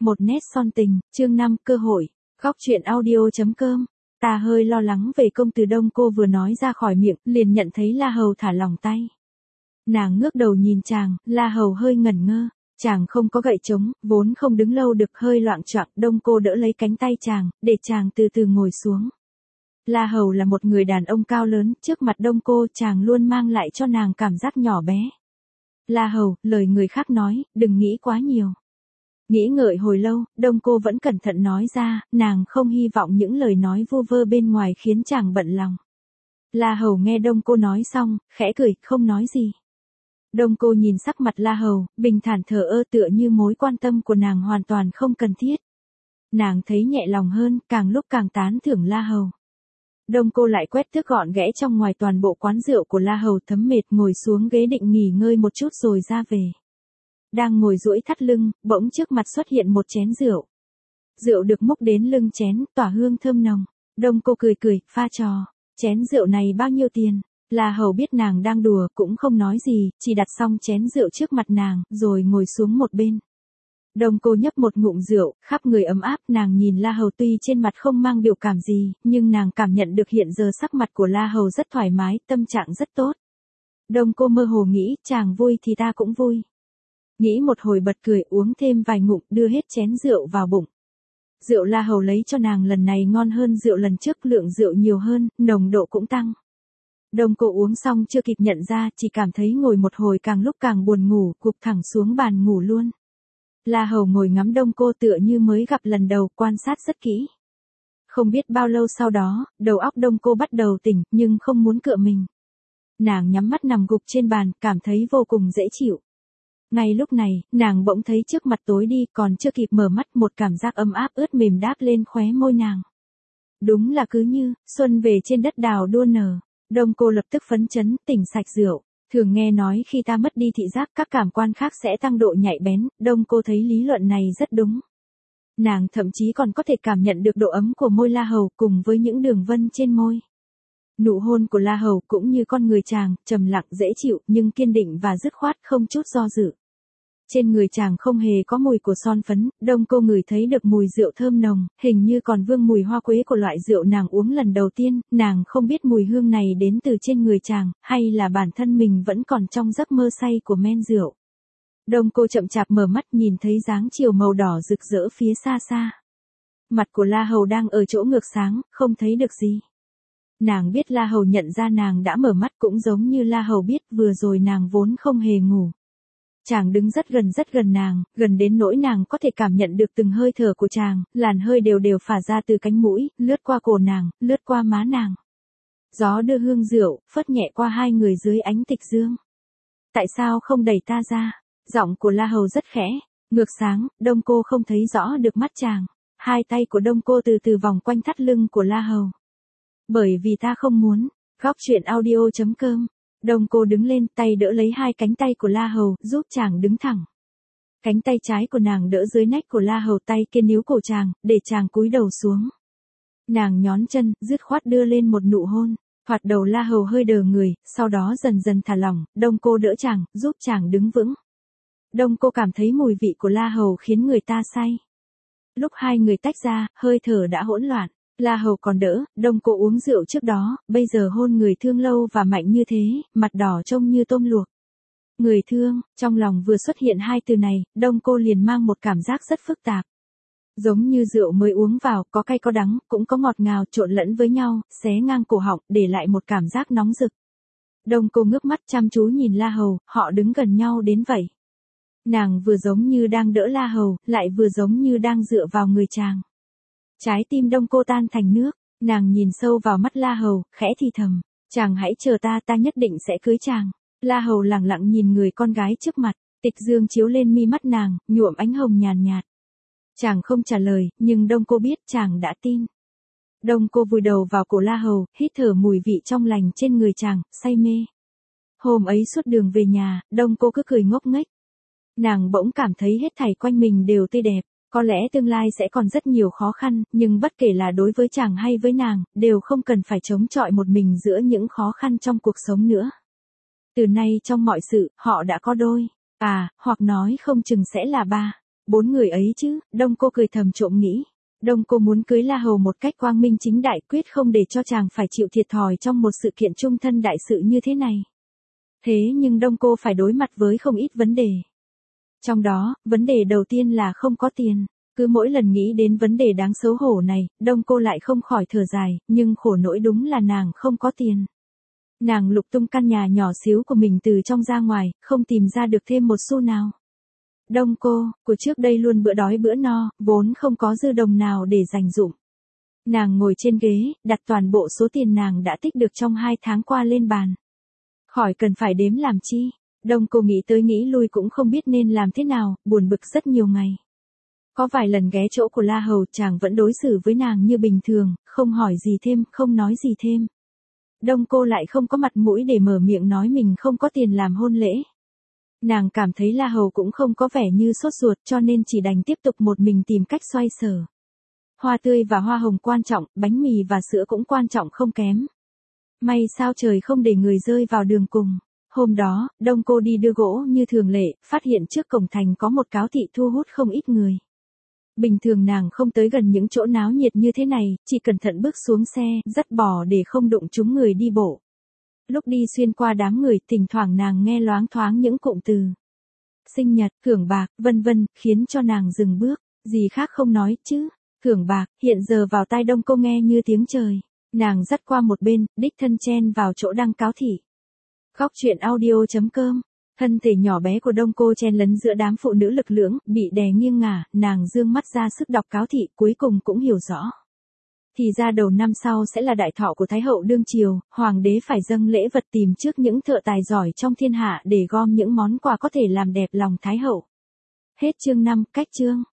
Một nét son tình, chương 5, cơ hội. Góc truyện audio.com. Ta hơi lo lắng về công từ Đông cô vừa nói ra khỏi miệng, liền nhận thấy La Hầu thả lỏng tay. Nàng ngước đầu nhìn chàng, La Hầu hơi ngẩn ngơ. Chàng không có gậy trống, vốn không đứng lâu được, hơi loạng choạng. Đông cô đỡ lấy cánh tay chàng, để chàng từ từ ngồi xuống. La Hầu là một người đàn ông cao lớn, trước mặt Đông cô chàng luôn mang lại cho nàng cảm giác nhỏ bé. La Hầu, lời người khác nói, đừng nghĩ quá nhiều. Nghĩ ngợi hồi lâu, Đông cô vẫn cẩn thận nói ra, nàng không hy vọng những lời nói vu vơ bên ngoài khiến chàng bận lòng. La Hầu nghe Đông cô nói xong, khẽ cười, không nói gì. Đông cô nhìn sắc mặt La Hầu, bình thản thờ ơ, tựa như mối quan tâm của nàng hoàn toàn không cần thiết. Nàng thấy nhẹ lòng hơn, càng lúc càng tán thưởng La Hầu. Đông cô lại quét thước gọn ghẽ trong ngoài toàn bộ quán rượu của La Hầu, thấm mệt ngồi xuống ghế định nghỉ ngơi một chút rồi ra về. Đang ngồi duỗi thắt lưng, bỗng trước mặt xuất hiện một chén rượu. Rượu được múc đến lưng chén, tỏa hương thơm nồng. Đông cô cười cười, pha trò. Chén rượu này bao nhiêu tiền? La Hầu biết nàng đang đùa, cũng không nói gì, chỉ đặt xong chén rượu trước mặt nàng, rồi ngồi xuống một bên. Đông cô nhấp một ngụm rượu, khắp người ấm áp, nàng nhìn La Hầu tuy trên mặt không mang biểu cảm gì, nhưng nàng cảm nhận được hiện giờ sắc mặt của La Hầu rất thoải mái, tâm trạng rất tốt. Đông cô mơ hồ nghĩ, chàng vui thì ta cũng vui. Nghĩ một hồi bật cười, uống thêm vài ngụm, đưa hết chén rượu vào bụng. Rượu La Hầu lấy cho nàng lần này ngon hơn rượu lần trước, lượng rượu nhiều hơn, nồng độ cũng tăng. Đông cô uống xong chưa kịp nhận ra, chỉ cảm thấy ngồi một hồi càng lúc càng buồn ngủ, gục thẳng xuống bàn ngủ luôn. La Hầu ngồi ngắm Đông cô tựa như mới gặp lần đầu, quan sát rất kỹ. Không biết bao lâu sau đó, đầu óc Đông cô bắt đầu tỉnh, nhưng không muốn cựa mình. Nàng nhắm mắt nằm gục trên bàn, cảm thấy vô cùng dễ chịu. Ngay lúc này, nàng bỗng thấy trước mặt tối đi, còn chưa kịp mở mắt, một cảm giác ấm áp ướt mềm đáp lên khóe môi nàng. Đúng là cứ như, xuân về trên đất đào đua nở. Đông cô lập tức phấn chấn, tỉnh sạch rượu. Thường nghe nói khi ta mất đi thị giác, các cảm quan khác sẽ tăng độ nhạy bén, Đông cô thấy lý luận này rất đúng. Nàng thậm chí còn có thể cảm nhận được độ ấm của môi La Hầu cùng với những đường vân trên môi. Nụ hôn của La Hầu cũng như con người chàng, trầm lặng dễ chịu nhưng kiên định và dứt khoát, không chút do dự. Trên người chàng không hề có mùi của son phấn, Đông cô ngửi thấy được mùi rượu thơm nồng, hình như còn vương mùi hoa quế của loại rượu nàng uống lần đầu tiên, nàng không biết mùi hương này đến từ trên người chàng, hay là bản thân mình vẫn còn trong giấc mơ say của men rượu. Đông cô chậm chạp mở mắt, nhìn thấy dáng chiều màu đỏ rực rỡ phía xa xa. Mặt của La Hầu đang ở chỗ ngược sáng, không thấy được gì. Nàng biết La Hầu nhận ra nàng đã mở mắt, cũng giống như La Hầu biết vừa rồi nàng vốn không hề ngủ. Chàng đứng rất gần nàng, gần đến nỗi nàng có thể cảm nhận được từng hơi thở của chàng, làn hơi đều đều phả ra từ cánh mũi, lướt qua cổ nàng, lướt qua má nàng. Gió đưa hương rượu, phất nhẹ qua hai người dưới ánh tịch dương. Tại sao không đẩy ta ra? Giọng của La Hầu rất khẽ, ngược sáng, Đông cô không thấy rõ được mắt chàng. Hai tay của Đông cô từ từ vòng quanh thắt lưng của La Hầu. Bởi vì ta không muốn. Góc truyện audio.com. Đông cô đứng lên, tay đỡ lấy hai cánh tay của La Hầu, giúp chàng đứng thẳng. Cánh tay trái của nàng đỡ dưới nách của La Hầu, tay kia níu cổ chàng, để chàng cúi đầu xuống. Nàng nhón chân, dứt khoát đưa lên một nụ hôn. Thoạt đầu La Hầu hơi đờ người, sau đó dần dần thả lỏng, Đông cô đỡ chàng, giúp chàng đứng vững. Đông cô cảm thấy mùi vị của La Hầu khiến người ta say. Lúc hai người tách ra, hơi thở đã hỗn loạn. La Hầu còn đỡ, Đông cô uống rượu trước đó, bây giờ hôn người thương lâu và mạnh như thế, mặt đỏ trông như tôm luộc. Người thương, trong lòng vừa xuất hiện hai từ này, Đông cô liền mang một cảm giác rất phức tạp. Giống như rượu mới uống vào, có cay có đắng, cũng có ngọt ngào trộn lẫn với nhau, xé ngang cổ họng, để lại một cảm giác nóng rực. Đông cô ngước mắt chăm chú nhìn La Hầu, họ đứng gần nhau đến vậy. Nàng vừa giống như đang đỡ La Hầu, lại vừa giống như đang dựa vào người chàng. Trái tim Đông cô tan thành nước, nàng nhìn sâu vào mắt La Hầu, khẽ thì thầm, chàng hãy chờ ta, ta nhất định sẽ cưới chàng. La Hầu lặng lặng nhìn người con gái trước mặt, tịch dương chiếu lên mi mắt nàng, nhuộm ánh hồng nhàn nhạt. Chàng không trả lời, nhưng Đông cô biết chàng đã tin. Đông cô vùi đầu vào cổ La Hầu, hít thở mùi vị trong lành trên người chàng, say mê. Hôm ấy suốt đường về nhà, Đông cô cứ cười ngốc nghếch. Nàng bỗng cảm thấy hết thảy quanh mình đều tươi đẹp. Có lẽ tương lai sẽ còn rất nhiều khó khăn, nhưng bất kể là đối với chàng hay với nàng, đều không cần phải chống chọi một mình giữa những khó khăn trong cuộc sống nữa. Từ nay trong mọi sự, họ đã có đôi, hoặc nói không chừng sẽ là ba. 4 người ấy chứ, Đông cô cười thầm trộm nghĩ. Đông cô muốn cưới La Hầu một cách quang minh chính đại, quyết không để cho chàng phải chịu thiệt thòi trong một sự kiện chung thân đại sự như thế này. Thế nhưng Đông cô phải đối mặt với không ít vấn đề. Trong đó, vấn đề đầu tiên là không có tiền. Cứ mỗi lần nghĩ đến vấn đề đáng xấu hổ này, Đông cô lại không khỏi thở dài, nhưng khổ nỗi đúng là nàng không có tiền. Nàng lục tung căn nhà nhỏ xíu của mình từ trong ra ngoài, không tìm ra được thêm một xu nào. Đông cô, của trước đây luôn bữa đói bữa no, vốn không có dư đồng nào để dành dụm. Nàng ngồi trên ghế, đặt toàn bộ số tiền nàng đã tích được trong 2 tháng qua lên bàn. Khỏi cần phải đếm làm chi. Đông cô nghĩ tới nghĩ lui cũng không biết nên làm thế nào, buồn bực rất nhiều ngày. Có vài lần ghé chỗ của La Hầu, chàng vẫn đối xử với nàng như bình thường, không hỏi gì thêm, không nói gì thêm. Đông cô lại không có mặt mũi để mở miệng nói mình không có tiền làm hôn lễ. Nàng cảm thấy La Hầu cũng không có vẻ như sốt ruột, cho nên chỉ đành tiếp tục một mình tìm cách xoay sở. Hoa tươi và hoa hồng quan trọng, bánh mì và sữa cũng quan trọng không kém. May sao trời không để người rơi vào đường cùng. Hôm đó, Đông cô đi đưa gỗ như thường lệ, phát hiện trước cổng thành có một cáo thị thu hút không ít người. Bình thường nàng không tới gần những chỗ náo nhiệt như thế này, chỉ cẩn thận bước xuống xe, dắt bò để không đụng trúng người đi bộ. Lúc đi xuyên qua đám người, thỉnh thoảng nàng nghe loáng thoáng những cụm từ sinh nhật, thưởng bạc, vân vân, khiến cho nàng dừng bước, gì khác không nói chứ. Thưởng bạc, hiện giờ vào tai Đông cô nghe như tiếng trời. Nàng dắt qua một bên, đích thân chen vào chỗ đăng cáo thị. Góc truyện audio.com. Thân thể nhỏ bé của Đông cô chen lấn giữa đám phụ nữ lực lưỡng, bị đè nghiêng ngả, nàng dương mắt ra sức đọc cáo thị, cuối cùng cũng hiểu rõ. Thì ra đầu năm sau sẽ là đại thọ của Thái hậu đương triều, hoàng đế phải dâng lễ vật tìm trước những thợ tài giỏi trong thiên hạ để gom những món quà có thể làm đẹp lòng Thái hậu. Hết chương 5, cách chương.